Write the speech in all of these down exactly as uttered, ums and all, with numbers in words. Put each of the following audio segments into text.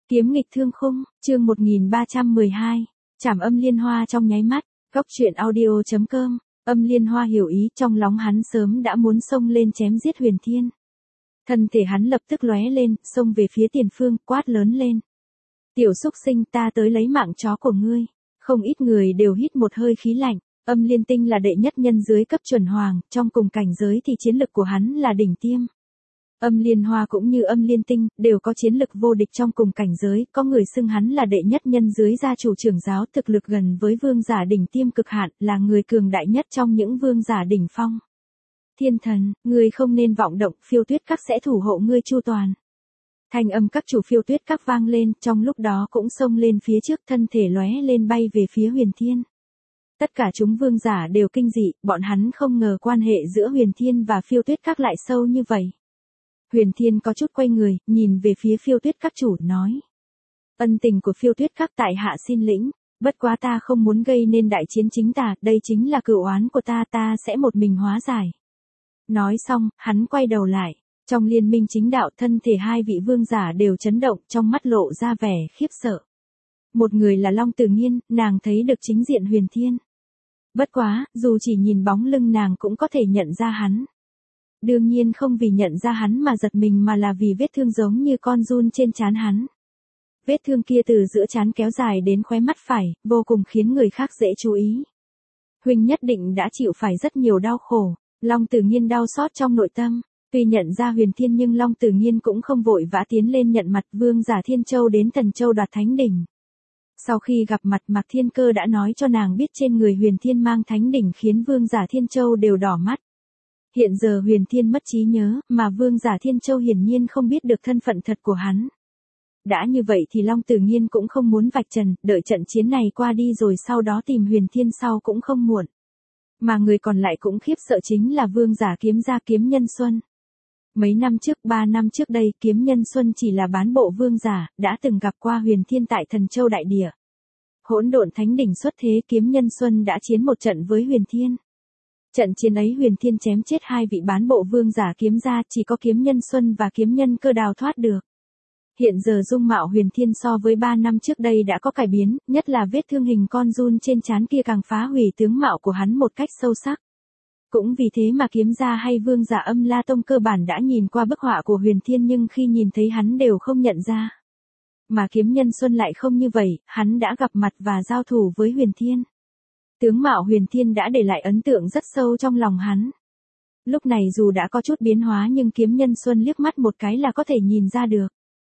Kiếm nghịch thương khung, chương một nghìn ba trăm mười hai, trảm âm liên hoa trong nháy mắt, góc truyện audio chấm com, âm liên hoa hiểu ý trong lòng hắn sớm đã muốn xông lên chém giết Huyền Thiên. Thân thể hắn lập tức lóe lên, xông về phía tiền phương, quát lớn lên. Tiểu súc sinh, ta tới lấy mạng chó của ngươi. Không ít người đều hít một hơi khí lạnh, âm liên tinh là đệ nhất nhân dưới cấp chuẩn hoàng, trong cùng cảnh giới thì chiến lực của hắn là đỉnh tiêm. Âm liên hoa cũng như âm liên tinh, đều có chiến lực vô địch trong cùng cảnh giới, có người xưng hắn là đệ nhất nhân dưới gia chủ trưởng giáo, thực lực gần với vương giả đỉnh tiêm cực hạn, là người cường đại nhất trong những vương giả đỉnh phong. Thiên thần, ngươi không nên vọng động, Phiêu Tuyết Các sẽ thủ hộ ngươi chu toàn. Thanh âm các chủ Phiêu Tuyết Các vang lên, trong lúc đó cũng xông lên phía trước, thân thể lóe lên bay về phía Huyền Thiên. Tất cả chúng vương giả đều kinh dị, bọn hắn không ngờ quan hệ giữa Huyền Thiên và Phiêu Tuyết Các lại sâu như vậy. Huyền Thiên có chút quay người, nhìn về phía Phiêu Tuyết Các chủ, nói. Ân tình của Phiêu Tuyết Các tại hạ xin lĩnh, bất quá ta không muốn gây nên đại chiến chính tà, đây chính là cửu oán của ta, ta sẽ một mình hóa giải. Nói xong, hắn quay đầu lại, trong liên minh chính đạo thân thể hai vị vương giả đều chấn động, trong mắt lộ ra vẻ khiếp sợ. Một người là Long Tử Nghiên, nàng thấy được chính diện Huyền Thiên. Bất quá, dù chỉ nhìn bóng lưng nàng cũng có thể nhận ra hắn. Đương nhiên không vì nhận ra hắn mà giật mình mà là vì vết thương giống như con giun trên trán hắn. Vết thương kia từ giữa trán kéo dài đến khóe mắt phải, vô cùng khiến người khác dễ chú ý. Huynh nhất định đã chịu phải rất nhiều đau khổ. Long Tử Nghiên đau xót trong nội tâm. Tuy nhận ra Huyền Thiên nhưng Long Tử Nghiên cũng không vội vã tiến lên nhận mặt. Vương giả Thiên Châu đến Thần Châu đoạt thánh đỉnh. Sau khi gặp mặt, Mạc Thiên Cơ đã nói cho nàng biết trên người Huyền Thiên mang thánh đỉnh khiến vương giả Thiên Châu đều đỏ mắt. Hiện giờ Huyền Thiên mất trí nhớ, mà vương giả Thiên Châu hiển nhiên không biết được thân phận thật của hắn. Đã như vậy thì Long Tử Nghiên cũng không muốn vạch trần, đợi trận chiến này qua đi rồi sau đó tìm Huyền Thiên sau cũng không muộn. Mà người còn lại cũng khiếp sợ chính là vương giả kiếm gia Kiếm Nhân Xuân. Mấy năm trước, ba năm trước đây, Kiếm Nhân Xuân chỉ là bán bộ vương giả, đã từng gặp qua Huyền Thiên tại Thần Châu đại địa. Hỗn độn thánh đỉnh xuất thế, Kiếm Nhân Xuân đã chiến một trận với Huyền Thiên. Trận chiến ấy Huyền Thiên chém chết hai vị bán bộ vương giả kiếm gia, chỉ có Kiếm Nhân Xuân và Kiếm Nhân Cơ đào thoát được. Hiện giờ dung mạo Huyền Thiên so với ba năm trước đây đã có cải biến, nhất là vết thương hình con giun trên trán kia càng phá hủy tướng mạo của hắn một cách sâu sắc. Cũng vì thế mà kiếm gia hay vương giả Âm La Tông cơ bản đã nhìn qua bức họa của Huyền Thiên nhưng khi nhìn thấy hắn đều không nhận ra. Mà Kiếm Nhân Xuân lại không như vậy, hắn đã gặp mặt và giao thủ với Huyền Thiên. Tướng mạo Huyền Thiên đã để lại ấn tượng rất sâu trong lòng hắn. Lúc này dù đã có chút biến hóa nhưng Kiếm Nhân Xuân liếc mắt một cái là có thể nhìn ra được.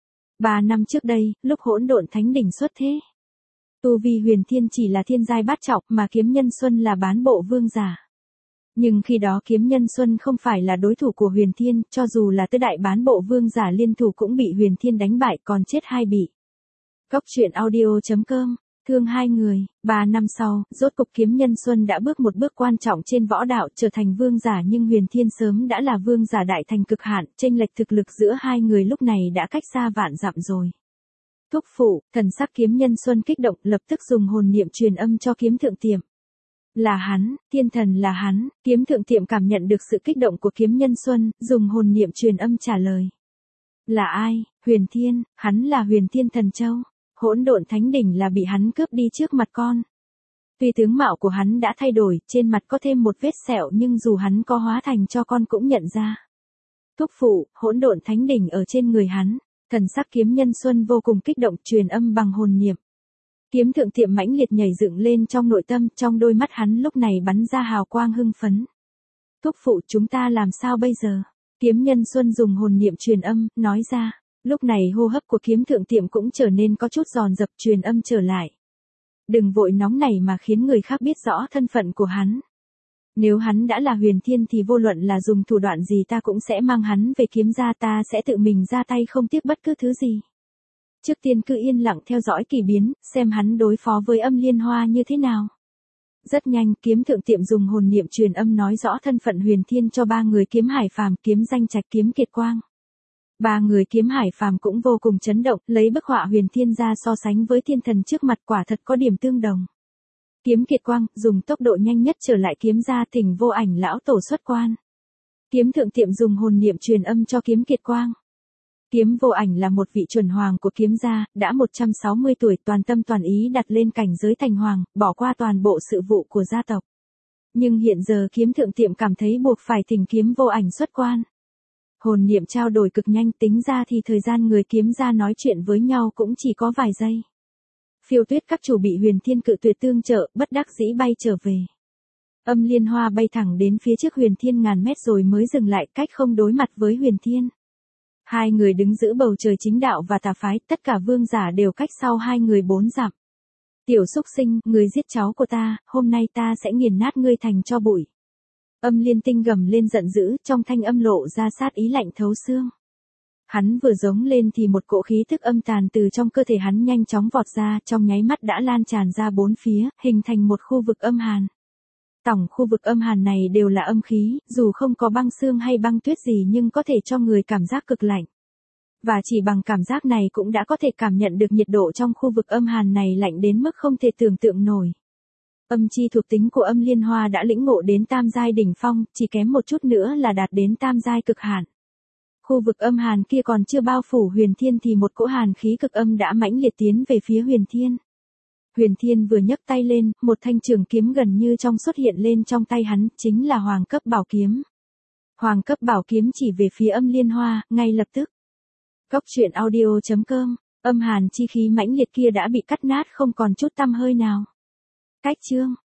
Ba năm trước đây, lúc hỗn độn thánh đỉnh xuất thế, tu vi Huyền Thiên chỉ là thiên giai bát trọng mà Kiếm Nhân Xuân là bán bộ vương giả. Nhưng khi đó Kiếm Nhân Xuân không phải là đối thủ của Huyền Thiên, cho dù là tứ đại bán bộ vương giả liên thủ cũng bị Huyền Thiên đánh bại, còn chết hai bị. Góc truyện audio chấm com, thương hai người. Ba năm sau, rốt cục Kiếm Nhân Xuân đã bước một bước quan trọng trên võ đạo, trở thành vương giả, nhưng Huyền Thiên sớm đã là vương giả đại thành cực hạn, chênh lệch thực lực giữa hai người lúc này đã cách xa vạn dặm rồi. Thúc phụ, thần sắc Kiếm Nhân Xuân kích động, lập tức dùng hồn niệm truyền âm cho Kiếm Thượng Tiệm. Là hắn, thiên thần là hắn. Kiếm Thượng Tiệm cảm nhận được sự kích động của Kiếm Nhân Xuân, dùng hồn niệm truyền âm trả lời. Là ai? Huyền Thiên, hắn là Huyền Thiên Thần Châu. Hỗn độn thánh đỉnh là bị hắn cướp đi trước mặt con. Tuy tướng mạo của hắn đã thay đổi, trên mặt có thêm một vết sẹo nhưng dù hắn có hóa thành cho con cũng nhận ra. Thúc phụ, hỗn độn thánh đỉnh ở trên người hắn. Thần sắc Kiếm Nhân Xuân vô cùng kích động, truyền âm bằng hồn niệm. Kiếm Thượng Tiệm mãnh liệt nhảy dựng lên trong nội tâm, trong đôi mắt hắn lúc này bắn ra hào quang hưng phấn. Thúc phụ, chúng ta làm sao bây giờ? Kiếm Nhân Xuân dùng hồn niệm truyền âm, nói ra. Lúc này hô hấp của Kiếm Thượng Tiệm cũng trở nên có chút dồn dập, truyền âm trở lại. Đừng vội nóng nảy mà khiến người khác biết rõ thân phận của hắn. Nếu hắn đã là Huyền Thiên thì vô luận là dùng thủ đoạn gì ta cũng sẽ mang hắn về kiếm gia, ta sẽ tự mình ra tay không tiếc bất cứ thứ gì. Trước tiên cứ yên lặng theo dõi kỳ biến, xem hắn đối phó với âm liên hoa như thế nào. Rất nhanh, Kiếm Thượng Tiệm dùng hồn niệm truyền âm nói rõ thân phận Huyền Thiên cho ba người Kiếm Hải Phàm, Kiếm Danh Trạch, Kiếm Kiệt Quang. Ba người Kiếm Hải Phàm cũng vô cùng chấn động, lấy bức họa Huyền Thiên ra so sánh với thiên thần trước mặt quả thật có điểm tương đồng. Kiếm Kiệt Quang dùng tốc độ nhanh nhất trở lại kiếm gia, thỉnh Vô Ảnh lão tổ xuất quan. Kiếm Thượng Tiệm dùng hồn niệm truyền âm cho Kiếm Kiệt Quang. Kiếm Vô Ảnh là một vị chuẩn hoàng của kiếm gia, đã một trăm sáu mươi tuổi, toàn tâm toàn ý đặt lên cảnh giới thành hoàng, bỏ qua toàn bộ sự vụ của gia tộc. Nhưng hiện giờ kiếm thượng tiệm cảm thấy buộc phải thỉnh Kiếm Vô Ảnh xuất quan. Hồn niệm trao đổi cực nhanh, tính ra thì thời gian người kiếm gia nói chuyện với nhau cũng chỉ có vài giây. Phiêu Tuyết các chủ bị Huyền Thiên cự tuyệt tương trợ, bất đắc dĩ bay trở về. Âm Liên Hoa bay thẳng đến phía trước Huyền Thiên ngàn mét rồi mới dừng lại, cách không đối mặt với Huyền Thiên. Hai người đứng giữa bầu trời chính đạo và tà phái, tất cả vương giả đều cách sau hai người bốn dặm. Tiểu súc sinh, người giết cháu của ta, hôm nay ta sẽ nghiền nát ngươi thành tro bụi. Âm Liên Tinh gầm lên giận dữ, trong thanh âm lộ ra sát ý lạnh thấu xương. Hắn vừa giống lên thì một cỗ khí tức âm tàn từ trong cơ thể hắn nhanh chóng vọt ra, trong nháy mắt đã lan tràn ra bốn phía, hình thành một khu vực âm hàn. Tổng khu vực âm hàn này đều là âm khí, dù không có băng xương hay băng tuyết gì nhưng có thể cho người cảm giác cực lạnh. Và chỉ bằng cảm giác này cũng đã có thể cảm nhận được nhiệt độ trong khu vực âm hàn này lạnh đến mức không thể tưởng tượng nổi. Âm chi thuộc tính của Âm Liên Hoa đã lĩnh ngộ đến tam giai đỉnh phong, chỉ kém một chút nữa là đạt đến tam giai cực hạn. Khu vực âm hàn kia còn chưa bao phủ Huyền Thiên thì một cỗ hàn khí cực âm đã mãnh liệt tiến về phía Huyền Thiên. Huyền Thiên vừa nhấc tay lên, một thanh trường kiếm gần như trong xuất hiện lên trong tay hắn, chính là hoàng cấp bảo kiếm. Hoàng cấp bảo kiếm chỉ về phía Âm Liên Hoa, ngay lập tức. Cốc truyện audio chấm com, âm hàn chi khí mãnh liệt kia đã bị cắt nát không còn chút tăm hơi nào. Cách chương